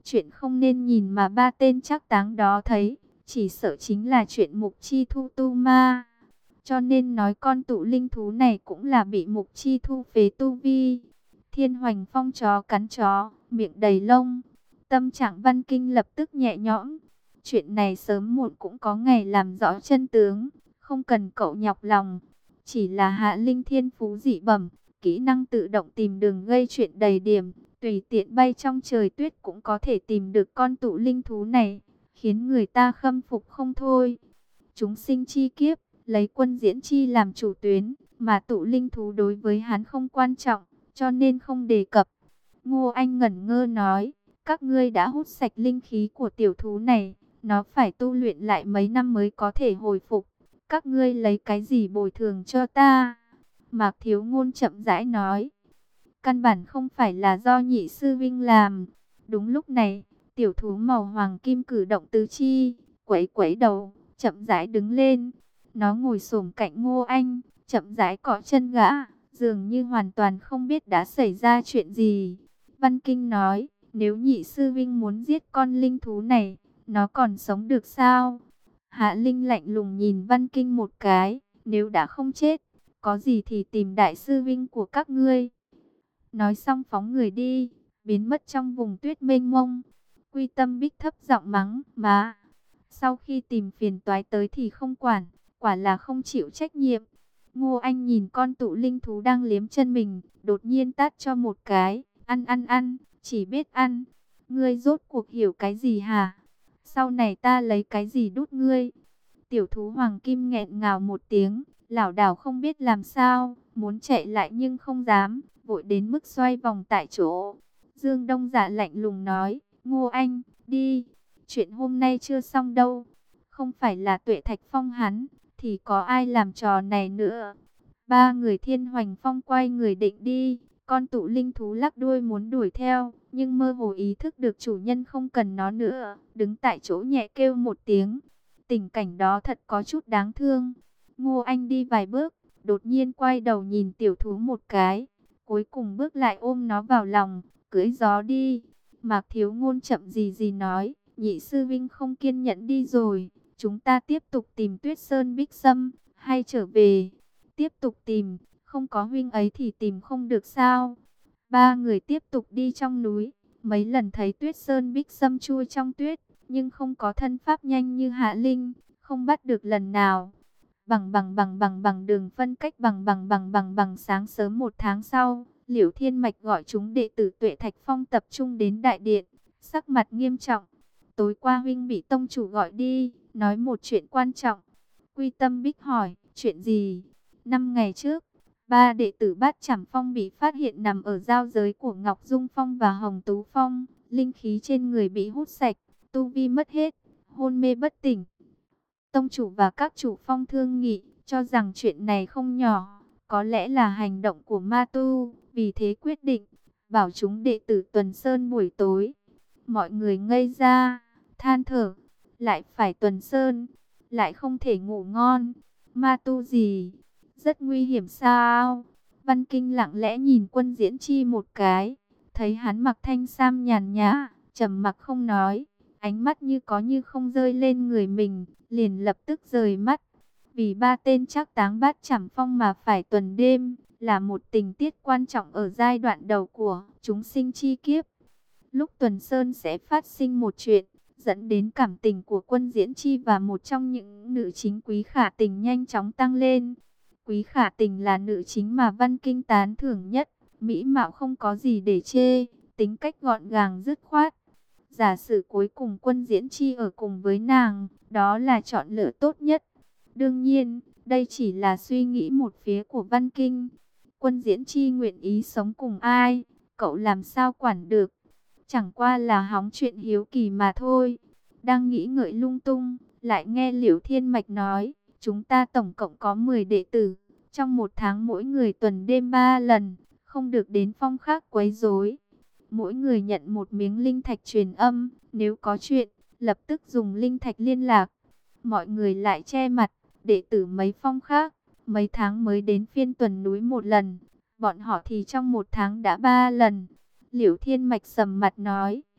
Chuyện không nên nhìn mà ba tên trác táng đó thấy, chỉ sợ chính là chuyện Mục Chi Thu tu ma. Cho nên nói con tụ linh thú này cũng là bị Mục Chi Thu phế tu vi. Thiên Hoành Phong chó cắn chó, miệng đầy lông. Tâm trạng Văn Kinh lập tức nhẹ nhõm. Chuyện này sớm muộn cũng có ngày làm rõ chân tướng, không cần cậu nhọc lòng. Chỉ là Hạ Linh thiên phú dị bẩm, kỹ năng tự động tìm đường gây chuyện đầy điểm, tùy tiện bay trong trời tuyết cũng có thể tìm được con tụ linh thú này, khiến người ta khâm phục không thôi. Chúng sinh chi kiếp, lấy Quân Diễn Chi làm chủ tuyến, mà tụ linh thú đối với hắn không quan trọng, cho nên không đề cập. Ngô Anh ngẩn ngơ nói, các ngươi đã hút sạch linh khí của tiểu thú này, nó phải tu luyện lại mấy năm mới có thể hồi phục. Các ngươi lấy cái gì bồi thường cho ta? Mạc Thiếu Ngôn chậm rãi nói, căn bản không phải là do nhị sư vinh làm. Đúng lúc này, tiểu thú màu hoàng kim cử động tứ chi, quẩy quẩy đầu, chậm rãi đứng lên. Nó ngồi xổm cạnh Ngô Anh, chậm rãi cọ chân gã, dường như hoàn toàn không biết đã xảy ra chuyện gì. Văn Kinh nói, nếu nhị sư vinh muốn giết con linh thú này, nó còn sống được sao? Hạ Linh lạnh lùng nhìn Văn Kinh một cái, nếu đã không chết, có gì thì tìm đại sư vinh của các ngươi. Nói xong phóng người đi, biến mất trong vùng tuyết mênh mông. Quy Tâm Bích thấp giọng mắng, má. Sau khi tìm phiền toái tới thì không quản, quả là không chịu trách nhiệm. Ngô Anh nhìn con tụ linh thú đang liếm chân mình, đột nhiên tát cho một cái, ăn ăn ăn, chỉ biết ăn. Ngươi rốt cuộc hiểu cái gì hả? Sau này ta lấy cái gì đút ngươi? Tiểu thú hoàng kim nghẹn ngào một tiếng, lảo đảo không biết làm sao, muốn chạy lại nhưng không dám, vội đến mức xoay vòng tại chỗ. Dương Đông Dạ lạnh lùng nói, Ngô Anh, đi, chuyện hôm nay chưa xong đâu. Không phải là Tuệ Thạch Phong hắn, thì có ai làm trò này nữa. Ba người Thiên Hoành Phong quay người định đi, con tụ linh thú lắc đuôi muốn đuổi theo, nhưng mơ hồ ý thức được chủ nhân không cần nó nữa, đứng tại chỗ nhẹ kêu một tiếng. Tình cảnh đó thật có chút đáng thương. Ngô Anh đi vài bước, đột nhiên quay đầu nhìn tiểu thú một cái, cuối cùng bước lại ôm nó vào lòng, cưỡi gió đi. Mạc Thiếu Ngôn chậm gì gì nói, nhị sư vinh không kiên nhẫn đi rồi, chúng ta tiếp tục tìm Tuyết Sơn Bích Sâm, hay trở về. Tiếp tục tìm, không có huynh ấy thì tìm không được sao? Ba người tiếp tục đi trong núi, mấy lần thấy Tuyết Sơn Bích Sâm chui trong tuyết, nhưng không có thân pháp nhanh như Hạ Linh, không bắt được lần nào. Bằng bằng bằng bằng bằng đường phân cách bằng bằng bằng bằng bằng sáng sớm một tháng sau, Liễu Thiên Mạch gọi chúng đệ tử Tuệ Thạch Phong tập trung đến đại điện, sắc mặt nghiêm trọng. Tối qua huynh bị tông chủ gọi đi, nói một chuyện quan trọng. Quy Tâm Bích hỏi, chuyện gì? Năm ngày trước, ba đệ tử Bát Chảm Phong bị phát hiện nằm ở giao giới của Ngọc Dung Phong và Hồng Tú Phong, linh khí trên người bị hút sạch, tu vi mất hết, hôn mê bất tỉnh. Tông chủ và các chủ phong thương nghị, cho rằng chuyện này không nhỏ, có lẽ là hành động của ma tu, vì thế quyết định bảo chúng đệ tử tuần sơn buổi tối. Mọi người ngây ra, than thở, lại phải tuần sơn, lại không thể ngủ ngon, ma tu gì, rất nguy hiểm sao? Văn Kinh lặng lẽ nhìn Quân Diễn Chi một cái, thấy hắn mặc thanh sam nhàn nhã, trầm mặc không nói, ánh mắt như có như không rơi lên người mình, liền lập tức rời mắt. Vì ba tên trác táng Bát Chảm Phong mà phải tuần đêm, là một tình tiết quan trọng ở giai đoạn đầu của chúng sinh chi kiếp. Lúc tuần sơn sẽ phát sinh một chuyện, dẫn đến cảm tình của Quân Diễn Chi và một trong những nữ chính Quý Khả Tình nhanh chóng tăng lên. Quý Khả Tình là nữ chính mà Văn Kinh tán thưởng nhất, mỹ mạo không có gì để chê, tính cách gọn gàng dứt khoát. Giả sử cuối cùng Quân Diễn Chi ở cùng với nàng, đó là chọn lựa tốt nhất. Đương nhiên, đây chỉ là suy nghĩ một phía của Văn Kinh. Quân Diễn Chi nguyện ý sống cùng ai, cậu làm sao quản được. Chẳng qua là hóng chuyện hiếu kỳ mà thôi. Đang nghĩ ngợi lung tung, lại nghe Liễu Thiên Mạch nói, chúng ta tổng cộng có mười đệ tử. Trong một tháng mỗi người tuần đêm ba lần, không được đến phong khác quấy rối. Mỗi người nhận một miếng linh thạch truyền âm, nếu có chuyện, lập tức dùng linh thạch liên lạc. Mọi người lại che mặt, đệ tử mấy phong khác, mấy tháng mới đến phiên tuần núi một lần. Bọn họ thì trong một tháng đã ba lần. Liễu Thiên Mạch sầm mặt nói,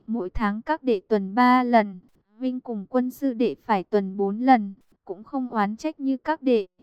Mỗi tháng các đệ tuần ba lần, Vinh cùng quân sư đệ phải tuần bốn lần, cũng không oán trách như các đệ.